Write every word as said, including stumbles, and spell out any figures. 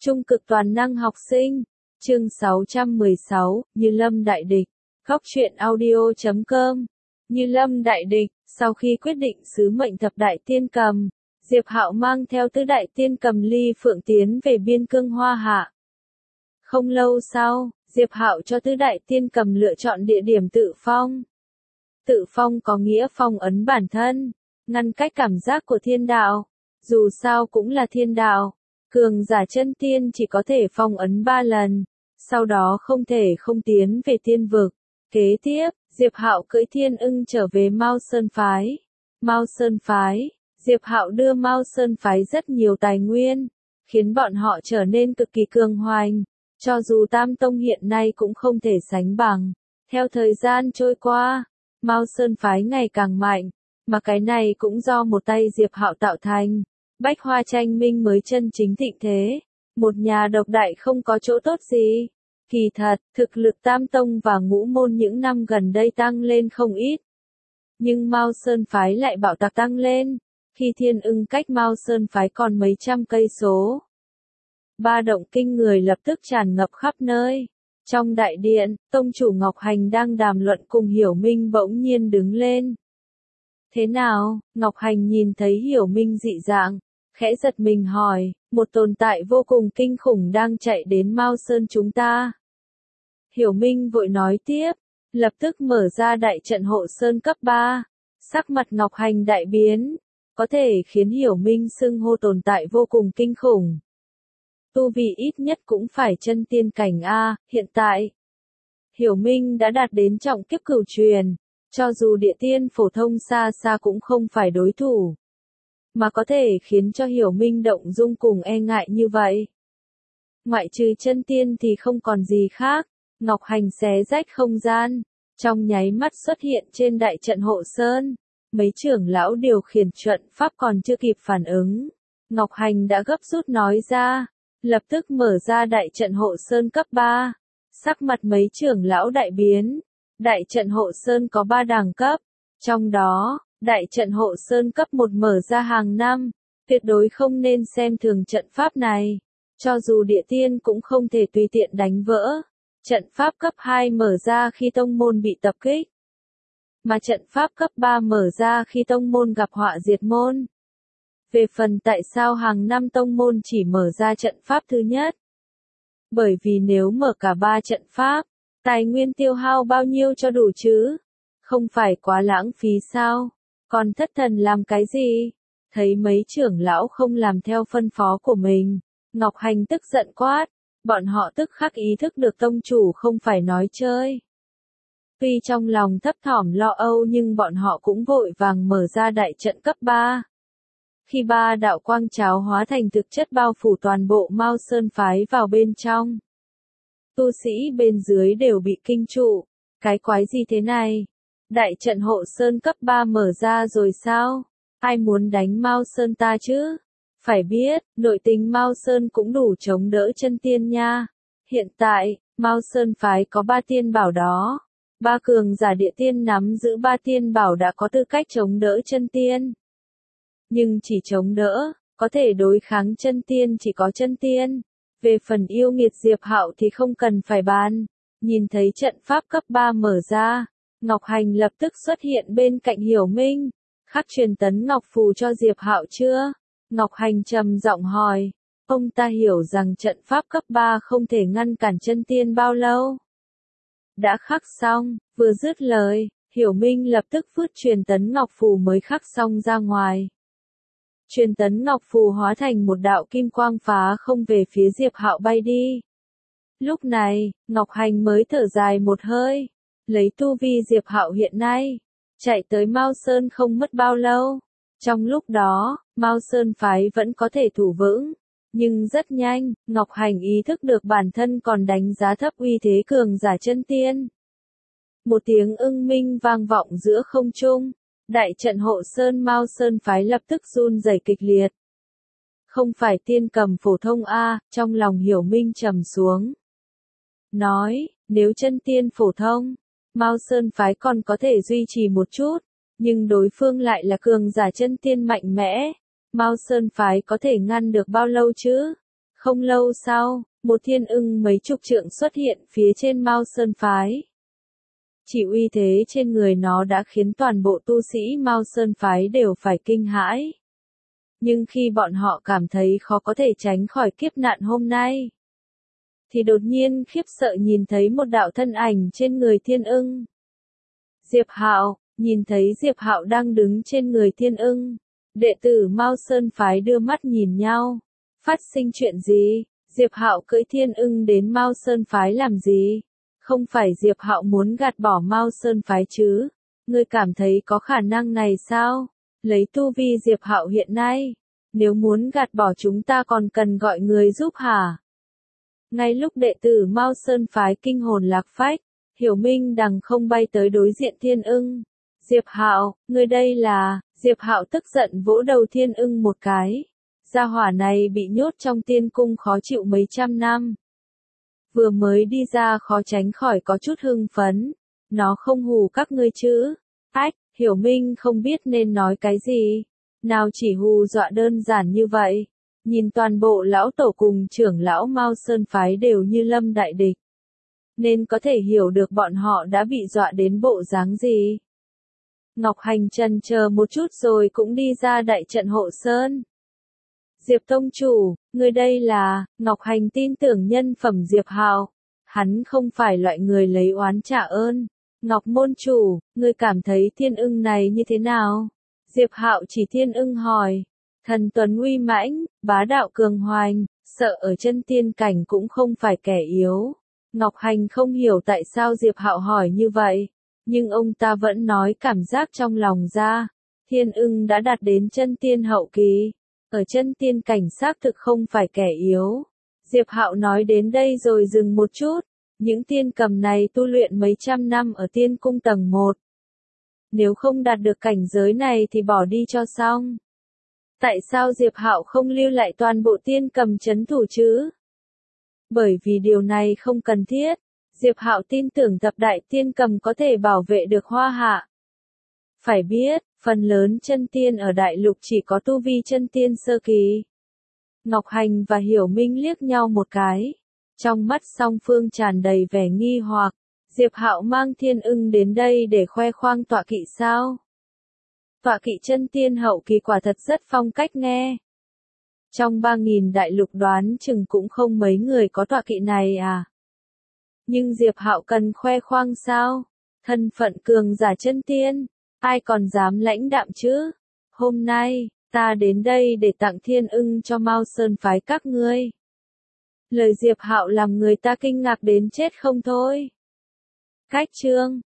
Trung cực toàn năng học sinh, chương sáu trăm mười sáu, Như Lâm đại địch, góc truyện audio chấm com. Như Lâm đại địch, sau khi quyết định sứ mệnh thập đại tiên cầm, Diệp Hạo mang theo tứ đại tiên cầm Ly Phượng tiến về biên cương Hoa Hạ. Không lâu sau, Diệp Hạo cho tứ đại tiên cầm lựa chọn địa điểm tự phong. Tự phong có nghĩa phong ấn bản thân, ngăn cách cảm giác của thiên đạo. Dù sao cũng là thiên đạo, cường giả chân tiên chỉ có thể phong ấn ba lần, sau đó không thể không tiến về tiên vực. Kế tiếp, Diệp Hạo cưỡi thiên ưng trở về Mao Sơn phái. Mao Sơn phái, Diệp Hạo đưa Mao Sơn phái rất nhiều tài nguyên, khiến bọn họ trở nên cực kỳ cường hoành, cho dù Tam Tông hiện nay cũng không thể sánh bằng. Theo thời gian trôi qua, Mao Sơn phái ngày càng mạnh, mà cái này cũng do một tay Diệp Hạo tạo thành. Bách Hoa Tranh Minh mới chân chính thịnh thế, một nhà độc đại không có chỗ tốt gì. Kỳ thật, thực lực Tam Tông và Ngũ Môn những năm gần đây tăng lên không ít. Nhưng Mao Sơn phái lại bạo tạc tăng lên, khi thiên ưng cách Mao Sơn phái còn mấy trăm cây số. Ba động kinh người lập tức tràn ngập khắp nơi. Trong đại điện, tông chủ Ngọc Hành đang đàm luận cùng Hiểu Minh bỗng nhiên đứng lên. Thế nào? Ngọc Hành nhìn thấy Hiểu Minh dị dạng, khẽ giật mình hỏi, một tồn tại vô cùng kinh khủng đang chạy đến Mao Sơn chúng ta. Hiểu Minh vội nói tiếp, lập tức mở ra đại trận hộ sơn cấp ba, sắc mặt Ngọc Hành đại biến, có thể khiến Hiểu Minh xưng hô tồn tại vô cùng kinh khủng. Tu vi ít nhất cũng phải chân tiên cảnh A, hiện tại. Hiểu Minh đã đạt đến trọng kiếp cửu truyền, cho dù địa tiên phổ thông xa xa cũng không phải đối thủ. Mà có thể khiến cho Hiểu Minh động dung cùng e ngại như vậy. Ngoại trừ chân tiên thì không còn gì khác, Ngọc Hành xé rách không gian, trong nháy mắt xuất hiện trên đại trận hộ sơn. Mấy trưởng lão điều khiển trận pháp còn chưa kịp phản ứng. Ngọc Hành đã gấp rút nói ra, lập tức mở ra đại trận hộ sơn cấp ba. Sắc mặt mấy trưởng lão đại biến, đại trận hộ sơn có ba đẳng cấp, trong đó, đại trận hộ sơn cấp một mở ra hàng năm, tuyệt đối không nên xem thường trận pháp này, cho dù địa tiên cũng không thể tùy tiện đánh vỡ. Trận pháp cấp hai mở ra khi tông môn bị tập kích, mà trận pháp cấp ba mở ra khi tông môn gặp họa diệt môn. Về phần tại sao hàng năm tông môn chỉ mở ra trận pháp thứ nhất? Bởi vì nếu mở cả ba trận pháp, tài nguyên tiêu hao bao nhiêu cho đủ chứ? Không phải quá lãng phí sao? Còn thất thần làm cái gì? Thấy mấy trưởng lão không làm theo phân phó của mình, Ngọc Hành tức giận quát, bọn họ tức khắc ý thức được tông chủ không phải nói chơi. Tuy trong lòng thấp thỏm lo âu nhưng bọn họ cũng vội vàng mở ra đại trận cấp ba. Khi ba đạo quang cháo hóa thành thực chất bao phủ toàn bộ Mao Sơn phái vào bên trong. Tu sĩ bên dưới đều bị kinh trụ, cái quái gì thế này? Đại trận hộ sơn cấp ba mở ra rồi sao? Ai muốn đánh Mao Sơn ta chứ? Phải biết, nội tình Mao Sơn cũng đủ chống đỡ chân tiên nha. Hiện tại, Mao Sơn phái có ba tiên bảo đó. Ba cường giả địa tiên nắm giữ ba tiên bảo đã có tư cách chống đỡ chân tiên. Nhưng chỉ chống đỡ, có thể đối kháng chân tiên chỉ có chân tiên. Về phần yêu nghiệt Diệp Hạo thì không cần phải bàn. Nhìn thấy trận pháp cấp ba mở ra, Ngọc Hành lập tức xuất hiện bên cạnh Hiểu Minh. Khắc truyền tấn Ngọc Phù cho Diệp Hạo chưa? Ngọc Hành trầm giọng hỏi. Ông ta hiểu rằng trận pháp cấp ba không thể ngăn cản chân tiên bao lâu. Đã khắc xong, vừa dứt lời, Hiểu Minh lập tức vứt truyền tấn Ngọc Phù mới khắc xong ra ngoài. Truyền tấn Ngọc Phù hóa thành một đạo kim quang phá không về phía Diệp Hạo bay đi. Lúc này, Ngọc Hành mới thở dài một hơi, lấy tu vi Diệp Hạo hiện nay, chạy tới Mao Sơn không mất bao lâu. Trong lúc đó, Mao Sơn phái vẫn có thể thủ vững, nhưng rất nhanh, Ngọc Hành ý thức được bản thân còn đánh giá thấp uy thế cường giả chân tiên. Một tiếng ưng minh vang vọng giữa không trung. Đại trận hộ sơn Mao Sơn phái lập tức run rẩy kịch liệt. Không phải tiên cầm phổ thông A, trong lòng Hiểu Minh trầm xuống. Nói, nếu chân tiên phổ thông, Mao Sơn phái còn có thể duy trì một chút, nhưng đối phương lại là cường giả chân tiên mạnh mẽ. Mao Sơn phái có thể ngăn được bao lâu chứ? Không lâu sau, một thiên ưng mấy chục trượng xuất hiện phía trên Mao Sơn Phái. Chỉ uy thế trên người nó đã khiến toàn bộ tu sĩ Mao Sơn Phái đều phải kinh hãi. Nhưng khi bọn họ cảm thấy khó có thể tránh khỏi kiếp nạn hôm nay, thì đột nhiên khiếp sợ nhìn thấy một đạo thân ảnh trên người thiên ưng. Diệp Hạo, nhìn thấy Diệp Hạo đang đứng trên người thiên ưng, đệ tử Mao Sơn Phái đưa mắt nhìn nhau. Phát sinh chuyện gì? Diệp Hạo cưỡi thiên ưng đến Mao Sơn Phái làm gì? Không phải Diệp Hạo muốn gạt bỏ Mao Sơn Phái chứ? Ngươi cảm thấy có khả năng này sao? Lấy tu vi Diệp Hạo hiện nay, nếu muốn gạt bỏ chúng ta còn cần gọi người giúp hả? Ngay lúc đệ tử Mao Sơn Phái kinh hồn lạc phách, Hiểu Minh đằng không bay tới đối diện thiên ưng. Diệp Hạo, ngươi đây là... Diệp Hạo tức giận vỗ đầu thiên ưng một cái. Gia hỏa này bị nhốt trong tiên cung khó chịu mấy trăm năm. Vừa mới đi ra khó tránh khỏi có chút hưng phấn. Nó không hù các ngươi chứ? Ách, Hiểu Minh không biết nên nói cái gì. Nào chỉ hù dọa đơn giản như vậy. Nhìn toàn bộ lão tổ cùng trưởng lão Mao Sơn Phái đều như lâm đại địch. Nên có thể hiểu được bọn họ đã bị dọa đến bộ dáng gì. Ngọc Hành chần chờ một chút rồi cũng đi ra đại trận hộ sơn. Diệp Tông Chủ, người đây là... Ngọc Hành tin tưởng nhân phẩm Diệp Hạo. Hắn không phải loại người lấy oán trả ơn. Ngọc Môn Chủ, ngươi cảm thấy thiên ưng này như thế nào? Diệp Hạo chỉ thiên ưng hỏi. Thần tuấn uy mãnh, bá đạo cường hoành, sợ ở chân tiên cảnh cũng không phải kẻ yếu. Ngọc Hành không hiểu tại sao Diệp Hạo hỏi như vậy. Nhưng ông ta vẫn nói cảm giác trong lòng ra. Thiên ưng đã đạt đến chân tiên hậu kỳ. Ở chân tiên cảnh xác thực không phải kẻ yếu. Diệp Hạo nói đến đây rồi dừng một chút. Những tiên cầm này tu luyện mấy trăm năm ở tiên cung tầng một. Nếu không đạt được cảnh giới này thì bỏ đi cho xong. Tại sao Diệp Hạo không lưu lại toàn bộ tiên cầm trấn thủ chứ? Bởi vì điều này không cần thiết. Diệp Hạo tin tưởng thập đại tiên cầm có thể bảo vệ được Hoa Hạ. Phải biết, phần lớn chân tiên ở đại lục chỉ có tu vi chân tiên sơ kỳ. Ngọc Hành và Hiểu Minh liếc nhau một cái. Trong mắt song phương tràn đầy vẻ nghi hoặc. Diệp Hạo mang thiên ưng đến đây để khoe khoang tọa kỵ sao? Tọa kỵ chân tiên hậu kỳ quả thật rất phong cách nghe. Trong ba nghìn đại lục đoán chừng cũng không mấy người có tọa kỵ này à. Nhưng Diệp Hạo cần khoe khoang sao? Thân phận cường giả chân tiên, ai còn dám lãnh đạm chứ? Hôm nay, ta đến đây để tặng thiên ưng cho Mao Sơn Phái các ngươi. Lời Diệp Hạo làm người ta kinh ngạc đến chết không thôi. Cách chương